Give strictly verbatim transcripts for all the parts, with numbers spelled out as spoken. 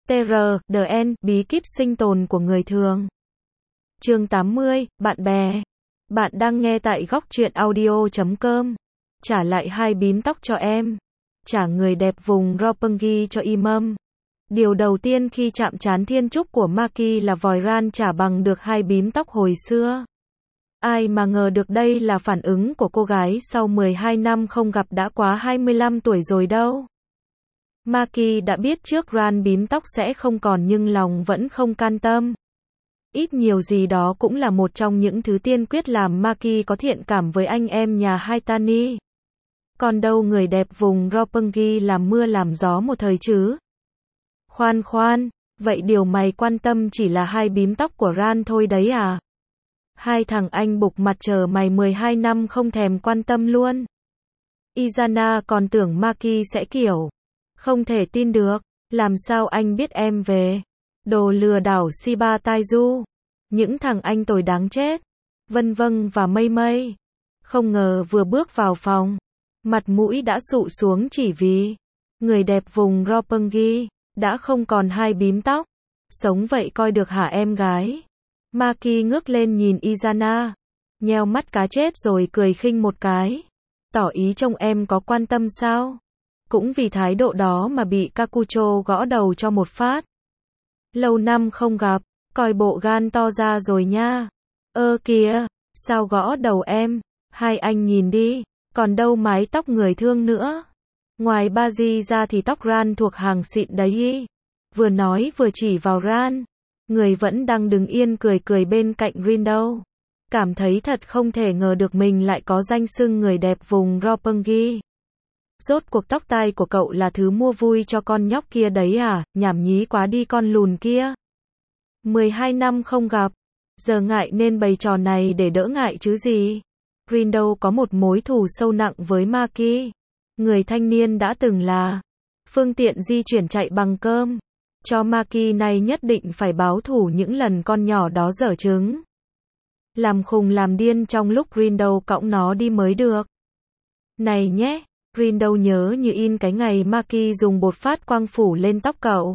tê rờ, đê en, bí kíp sinh tồn của người thường. Chương tám mươi, bạn bè. Bạn đang nghe tại góc truyện audio chấm com. Trả lại hai bím tóc cho em. Trả người đẹp vùng Roppongi cho Imam. Điều đầu tiên khi chạm trán thiên trúc của Maki là vòi ran trả bằng được hai bím tóc hồi xưa. Ai mà ngờ được đây là phản ứng của cô gái sau mười hai năm không gặp đã quá hai mươi lăm tuổi rồi đâu. Maki đã biết trước ran bím tóc sẽ không còn nhưng lòng vẫn không can tâm. Ít nhiều gì đó cũng là một trong những thứ tiên quyết làm Maki có thiện cảm với anh em nhà Haitani. Còn đâu người đẹp vùng Roppongi làm mưa làm gió một thời chứ. Khoan khoan, vậy điều mày quan tâm chỉ là hai bím tóc của Ran thôi đấy à? Hai thằng anh bục mặt chờ mày mười hai năm không thèm quan tâm luôn. Izana còn tưởng Maki sẽ kiểu, không thể tin được, làm sao anh biết em về? Đồ lừa đảo Shiba Taiju. Những thằng anh tồi đáng chết. Vân vân và mây mây. Không ngờ vừa bước vào phòng, mặt mũi đã sụ xuống chỉ vì người đẹp vùng Roppongi đã không còn hai bím tóc. Sống vậy coi được hả em gái? Maki ngước lên nhìn Izana, nheo mắt cá chết rồi cười khinh một cái. Tỏ ý trông em có quan tâm sao? Cũng vì thái độ đó mà bị Kakucho gõ đầu cho một phát. Lâu năm không gặp, coi bộ gan to ra rồi nha. Ơ kìa, sao gõ đầu em? Hai anh nhìn đi, còn đâu mái tóc người thương nữa. Ngoài Baji ra thì tóc Ran thuộc hàng xịn đấy ý. Vừa nói vừa chỉ vào Ran. Người vẫn đang đứng yên cười cười bên cạnh Rindo. Cảm thấy thật không thể ngờ được mình lại có danh xưng người đẹp vùng Roppongi. Rốt cuộc tóc tai của cậu là thứ mua vui cho con nhóc kia đấy à? Nhảm nhí quá đi con lùn kia. mười hai năm không gặp, giờ ngại nên bày trò này để đỡ ngại chứ gì. Rindo có một mối thù sâu nặng với Maki. Người thanh niên đã từng là phương tiện di chuyển chạy bằng cơm. Cho Maki này nhất định phải báo thù những lần con nhỏ đó dở trứng. Làm khùng làm điên trong lúc Rindo cõng nó đi mới được. Này nhé, Rindo nhớ như in cái ngày Maki dùng bột phát quang phủ lên tóc cậu.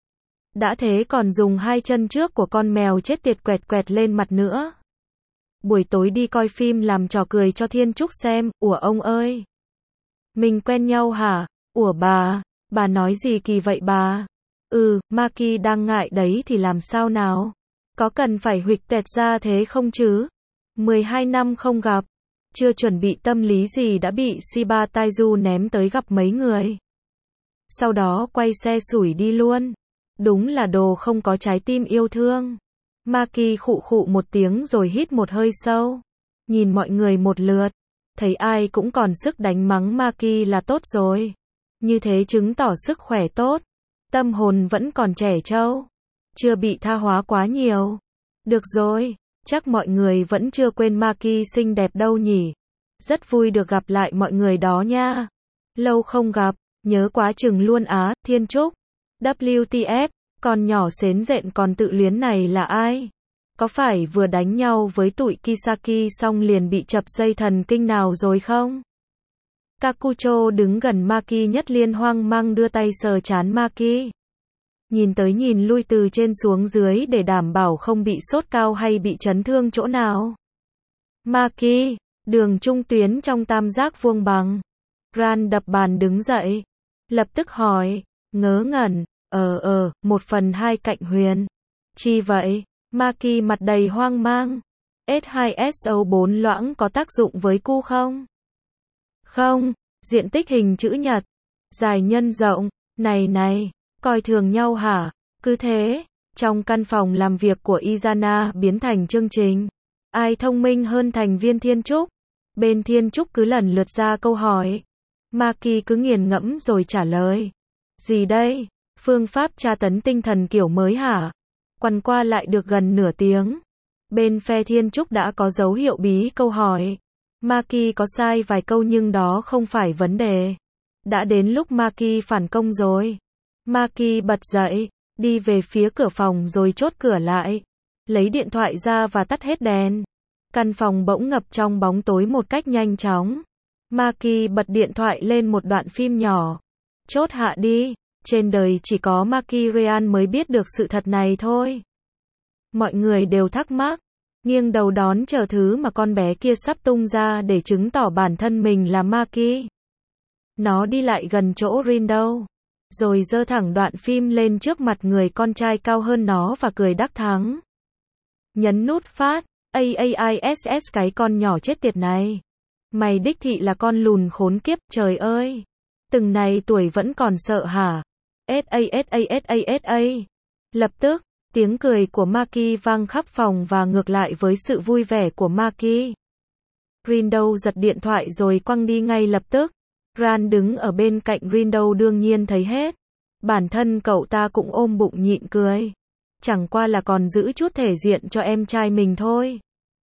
Đã thế còn dùng hai chân trước của con mèo chết tiệt quẹt quẹt lên mặt nữa. Buổi tối đi coi phim làm trò cười cho Thiên Trúc xem. Ủa ông ơi, mình quen nhau hả? Ủa bà, bà nói gì kỳ vậy bà? Ừ, Maki đang ngại đấy thì làm sao nào? Có cần phải huỵch tẹt ra thế không chứ? mười hai năm không gặp, chưa chuẩn bị tâm lý gì đã bị Shiba Taiju ném tới gặp mấy người. Sau đó quay xe sủi đi luôn. Đúng là đồ không có trái tim yêu thương. Maki khụ khụ một tiếng rồi hít một hơi sâu. Nhìn mọi người một lượt. Thấy ai cũng còn sức đánh mắng Maki là tốt rồi. Như thế chứng tỏ sức khỏe tốt. Tâm hồn vẫn còn trẻ trâu. Chưa bị tha hóa quá nhiều. Được rồi, chắc mọi người vẫn chưa quên Maki xinh đẹp đâu nhỉ. Rất vui được gặp lại mọi người đó nha. Lâu không gặp, nhớ quá chừng luôn á, Thiên Trúc. vê kép tê ép, con nhỏ xến rện còn tự luyến này là ai? Có phải vừa đánh nhau với tụi Kisaki xong liền bị chập dây thần kinh nào rồi không? Kakucho đứng gần Maki nhất liên hoang mang đưa tay sờ trán Maki. Nhìn tới nhìn lui từ trên xuống dưới để đảm bảo không bị sốt cao hay bị chấn thương chỗ nào. Maki, đường trung tuyến trong tam giác vuông bằng. Ran đập bàn đứng dậy. Lập tức hỏi, ngớ ngẩn, ờ ờ, một phần hai cạnh huyền. Chi vậy? Maki mặt đầy hoang mang. S hai S O bốn loãng có tác dụng với cu không? Không, diện tích hình chữ nhật. Dài nhân rộng, này này, coi thường nhau hả? Cứ thế, trong căn phòng làm việc của Izana biến thành chương trình. Ai thông minh hơn thành viên Thiên Trúc? Bên Thiên Trúc cứ lần lượt ra câu hỏi. Maki cứ nghiền ngẫm rồi trả lời. Gì đây? Phương pháp tra tấn tinh thần kiểu mới hả? Quằn qua lại được gần nửa tiếng. Bên phe Thiên Trúc đã có dấu hiệu bí câu hỏi. Maki có sai vài câu nhưng đó không phải vấn đề. Đã đến lúc Maki phản công rồi. Maki bật dậy, đi về phía cửa phòng rồi chốt cửa lại. Lấy điện thoại ra và tắt hết đèn. Căn phòng bỗng ngập trong bóng tối một cách nhanh chóng. Maki bật điện thoại lên một đoạn phim nhỏ. Chốt hạ đi. Trên đời chỉ có Maki Ryan mới biết được sự thật này thôi. Mọi người đều thắc mắc, nghiêng đầu đón chờ thứ mà con bé kia sắp tung ra để chứng tỏ bản thân mình là Maki. Nó đi lại gần chỗ Rindo, rồi giơ thẳng đoạn phim lên trước mặt người con trai cao hơn nó và cười đắc thắng. Nhấn nút phát, a a i ét ét cái con nhỏ chết tiệt này. Mày đích thị là con lùn khốn kiếp, trời ơi. Từng này tuổi vẫn còn sợ hả? ét a ét a ét a ét a. Lập tức, tiếng cười của Maki vang khắp phòng và ngược lại với sự vui vẻ của Maki. Rindo giật điện thoại rồi quăng đi ngay lập tức. Ran đứng ở bên cạnh Rindo đương nhiên thấy hết. Bản thân cậu ta cũng ôm bụng nhịn cười. Chẳng qua là còn giữ chút thể diện cho em trai mình thôi.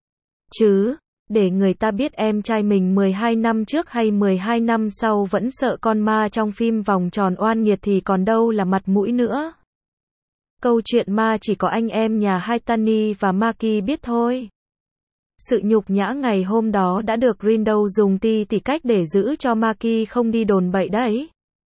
Chứ, để người ta biết em trai mình mười hai năm trước hay mười hai năm sau vẫn sợ con ma trong phim Vòng Tròn Oan Nghiệt thì còn đâu là mặt mũi nữa. Câu chuyện ma chỉ có anh em nhà Haitani và Maki biết thôi. Sự nhục nhã ngày hôm đó đã được Rindo dùng ti tỉ cách để giữ cho Maki không đi đồn bậy đấy.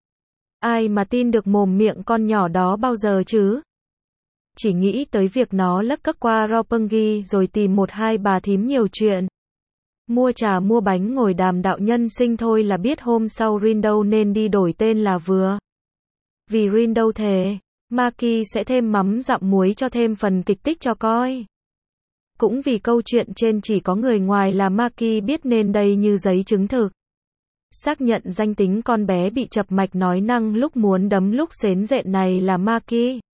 Ai mà tin được mồm miệng con nhỏ đó bao giờ chứ? Chỉ nghĩ tới việc nó lấc cấc qua Roppongi rồi tìm một hai bà thím nhiều chuyện. Mua trà mua bánh ngồi đàm đạo nhân sinh thôi là biết hôm sau Rindo nên đi đổi tên là vừa. Vì Rindo thề, Maki sẽ thêm mắm dặm muối cho thêm phần kịch tích cho coi. Cũng vì câu chuyện trên chỉ có người ngoài là Maki biết nên đây như giấy chứng thực. Xác nhận danh tính con bé bị chập mạch nói năng lúc muốn đấm lúc xến rện này là Maki.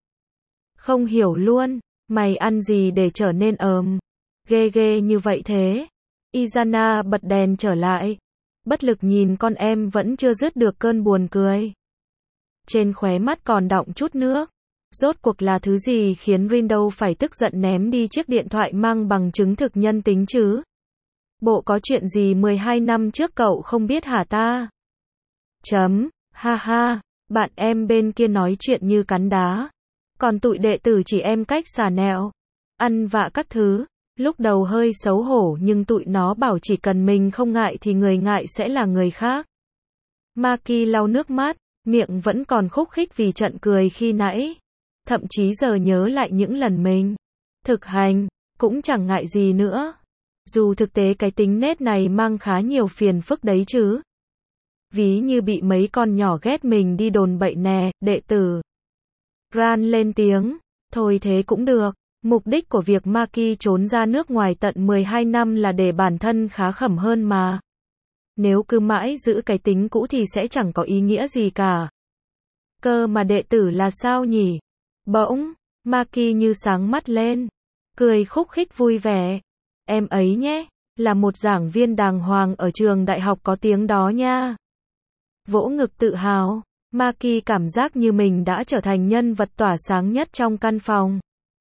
Không hiểu luôn, mày ăn gì để trở nên ờm, ghê ghê như vậy thế? Izana bật đèn trở lại, bất lực nhìn con em vẫn chưa dứt được cơn buồn cười. Trên khóe mắt còn đọng chút nước. Rốt cuộc là thứ gì khiến Rindo phải tức giận ném đi chiếc điện thoại mang bằng chứng thực nhân tính chứ? Bộ có chuyện gì mười hai năm trước cậu không biết hả ta? Chấm, ha ha, bạn em bên kia nói chuyện như cắn đá. Còn tụi đệ tử chỉ em cách xà nẹo, ăn vạ các thứ. Lúc đầu hơi xấu hổ nhưng tụi nó bảo chỉ cần mình không ngại thì người ngại sẽ là người khác. Maki lau nước mắt, miệng vẫn còn khúc khích vì trận cười khi nãy. Thậm chí giờ nhớ lại những lần mình thực hành, cũng chẳng ngại gì nữa. Dù thực tế cái tính nết này mang khá nhiều phiền phức đấy chứ. Ví như bị mấy con nhỏ ghét mình đi đồn bậy nè, đệ tử. Ran lên tiếng, thôi thế cũng được. Mục đích của việc Maki trốn ra nước ngoài tận mười hai năm là để bản thân khá khẩm hơn mà. Nếu cứ mãi giữ cái tính cũ thì sẽ chẳng có ý nghĩa gì cả. Cơ mà đệ tử là sao nhỉ? Bỗng, Maki như sáng mắt lên, cười khúc khích vui vẻ. Em ấy nhé, là một giảng viên đàng hoàng ở trường đại học có tiếng đó nha. Vỗ ngực tự hào, Maki cảm giác như mình đã trở thành nhân vật tỏa sáng nhất trong căn phòng.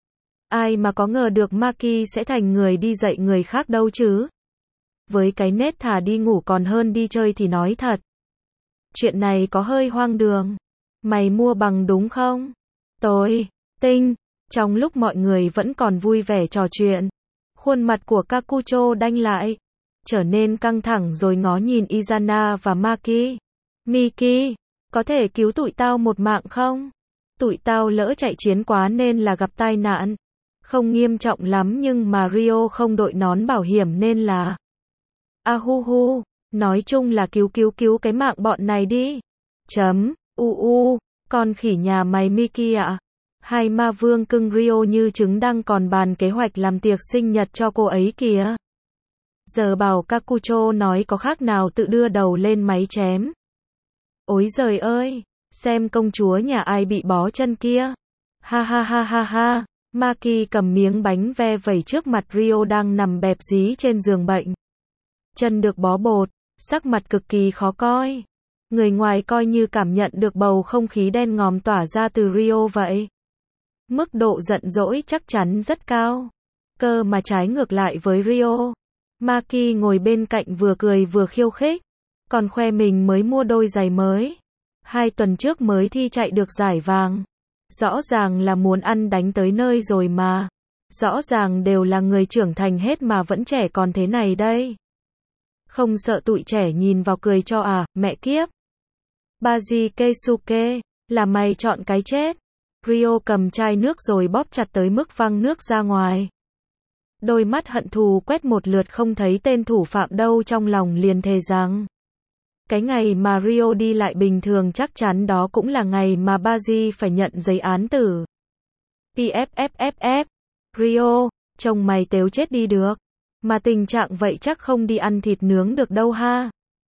Ai mà có ngờ được Maki sẽ thành người đi dạy người khác đâu chứ. Với cái nết thà đi ngủ còn hơn đi chơi thì nói thật. Chuyện này có hơi hoang đường. Mày mua bằng đúng không? Tôi, Tinh, trong lúc mọi người vẫn còn vui vẻ trò chuyện, khuôn mặt của Kakucho đanh lại, trở nên căng thẳng rồi ngó nhìn Izana và Maki. Miki, có thể cứu tụi tao một mạng không? Tụi tao lỡ chạy chiến quá nên là gặp tai nạn. Không nghiêm trọng lắm nhưng mà Rio không đội nón bảo hiểm nên là... A hu hu, nói chung là cứu cứu cứu cái mạng bọn này đi. Chấm, u u, con khỉ nhà mày Miki ạ. Hai ma vương cưng Rio như trứng đang còn bàn kế hoạch làm tiệc sinh nhật cho cô ấy kìa. Giờ bảo Kakucho nói có khác nào tự đưa đầu lên máy chém. Ối giời ơi, xem công chúa nhà ai bị bó chân kia. Ha ha ha ha ha. Maki cầm miếng bánh ve vẩy trước mặt Rio đang nằm bẹp dí trên giường bệnh. Chân được bó bột, sắc mặt cực kỳ khó coi. Người ngoài coi như cảm nhận được bầu không khí đen ngòm tỏa ra từ Rio vậy. Mức độ giận dỗi chắc chắn rất cao. Cơ mà trái ngược lại với Rio. Maki ngồi bên cạnh vừa cười vừa khiêu khích. Còn khoe mình mới mua đôi giày mới. Hai tuần trước mới thi chạy được giải vàng. Rõ ràng là muốn ăn đánh tới nơi rồi mà. Rõ ràng đều là người trưởng thành hết mà vẫn trẻ còn thế này đây. Không sợ tụi trẻ nhìn vào cười cho à, mẹ kiếp. Baji Keisuke, Là mày chọn cái chết. Rio cầm chai nước rồi bóp chặt tới mức văng nước ra ngoài. Đôi mắt hận thù quét một lượt không thấy tên thủ phạm đâu, trong lòng liền thề rằng cái ngày mà Rio đi lại bình thường chắc chắn đó cũng là ngày mà Baji phải nhận giấy án tử. pffff Rio, chồng mày tếu chết đi được. Mà tình trạng vậy chắc không đi ăn thịt nướng được đâu ha.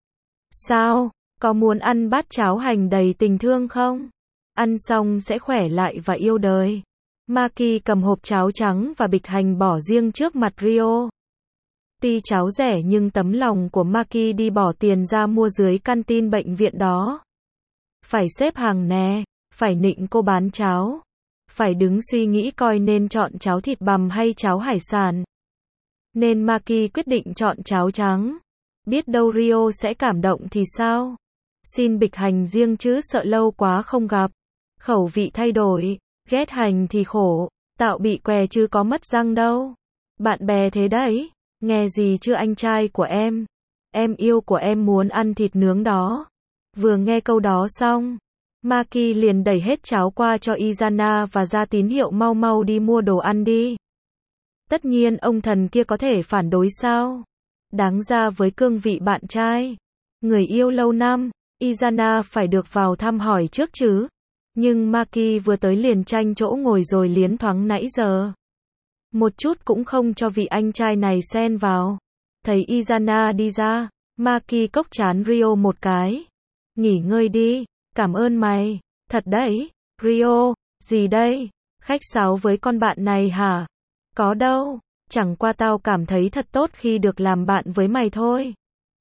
Sao, có muốn ăn bát cháo hành đầy tình thương không? Ăn xong sẽ khỏe lại và yêu đời. Maki cầm hộp cháo trắng và bịch hành bỏ riêng trước mặt Rio. Tuy cháo rẻ nhưng tấm lòng của Maki đi bỏ tiền ra mua dưới canteen bệnh viện đó. Phải xếp hàng nè, phải nịnh cô bán cháo. Phải đứng suy nghĩ coi nên chọn cháo thịt bằm hay cháo hải sản. Nên Maki quyết định chọn cháo trắng. Biết đâu Rio sẽ cảm động thì sao? Xin bịch hành riêng chứ sợ lâu quá không gặp. Khẩu vị thay đổi, ghét hành thì khổ, tạo bị què chứ có mất răng đâu. Bạn bè thế đấy, nghe gì chưa anh trai của em? Em yêu của em muốn ăn thịt nướng đó. Vừa nghe câu đó xong, Maki liền đẩy hết cháo qua cho Izana và ra tín hiệu mau mau đi mua đồ ăn đi. Tất nhiên ông thần kia có thể phản đối sao? Đáng ra với cương vị bạn trai, người yêu lâu năm, Izana phải được vào thăm hỏi trước chứ. Nhưng Maki vừa tới liền tranh chỗ ngồi rồi liến thoáng nãy giờ. Một chút cũng không cho vị anh trai này xen vào. Thấy Izana đi ra, Maki cốc chán Rio một cái. Nghỉ ngơi đi, cảm ơn mày, thật đấy. Rio, gì đây? Khách sáo với con bạn này hả? Có đâu, chẳng qua tao cảm thấy thật tốt khi được làm bạn với mày thôi.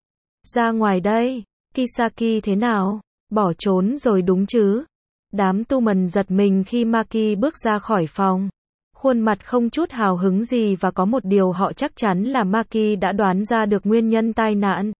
Ra ngoài đây, Kisaki thế nào? Bỏ trốn rồi đúng chứ? Đám tu mần giật mình khi Maki bước ra khỏi phòng. Khuôn mặt không chút hào hứng gì và có một điều họ chắc chắn là Maki đã đoán ra được nguyên nhân tai nạn.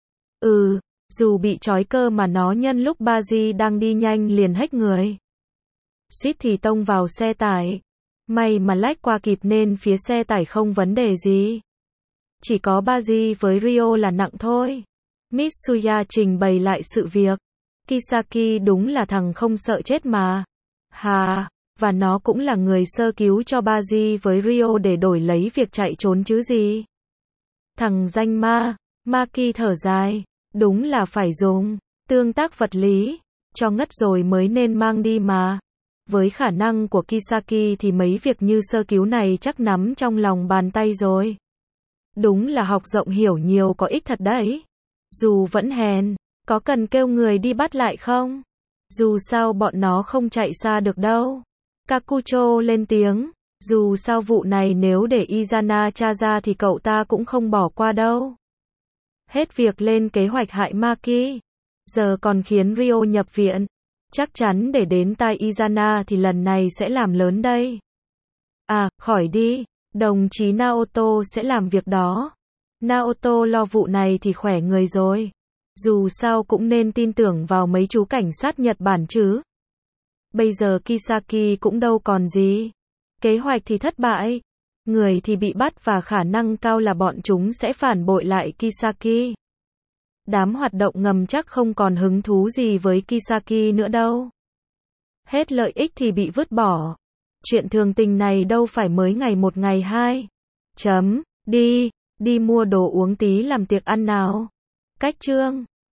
Ừ, dù bị trói cơ mà nó nhân lúc Baji đang đi nhanh liền hách người. Suýt thì tông vào xe tải. May mà lách qua kịp nên phía xe tải không vấn đề gì. Chỉ có Baji với Rio là nặng thôi. Mitsuya trình bày lại sự việc. Kisaki đúng là thằng không sợ chết mà. Hà, và nó cũng là người sơ cứu cho Baji với Rio để đổi lấy việc chạy trốn chứ gì. Thằng danh ma, Maki thở dài, đúng là phải dùng tương tác vật lý, cho ngất rồi mới nên mang đi mà. Với khả năng của Kisaki thì mấy việc như sơ cứu này chắc nắm trong lòng bàn tay rồi. Đúng là học rộng hiểu nhiều có ích thật đấy. Dù vẫn hèn, có cần kêu người đi bắt lại không? Dù sao bọn nó không chạy xa được đâu. Kakucho lên tiếng, dù sao vụ này nếu để Izana tra ra thì cậu ta cũng không bỏ qua đâu. Hết việc lên kế hoạch hại Maki, giờ còn khiến Rio nhập viện. Chắc chắn để đến tai Izana thì lần này sẽ làm lớn đây. À, khỏi đi, đồng chí Naoto sẽ làm việc đó. Naoto lo vụ này thì khỏe người rồi. Dù sao cũng nên tin tưởng vào mấy chú cảnh sát Nhật Bản chứ. Bây giờ Kisaki cũng đâu còn gì. Kế hoạch thì thất bại. Người thì bị bắt và khả năng cao là bọn chúng sẽ phản bội lại Kisaki. Đám hoạt động ngầm chắc không còn hứng thú gì với Kisaki nữa đâu. Hết lợi ích thì bị vứt bỏ. Chuyện thường tình này đâu phải mới ngày một ngày hai. Chấm, đi, đi mua đồ uống tí làm tiệc ăn nào. Cách chương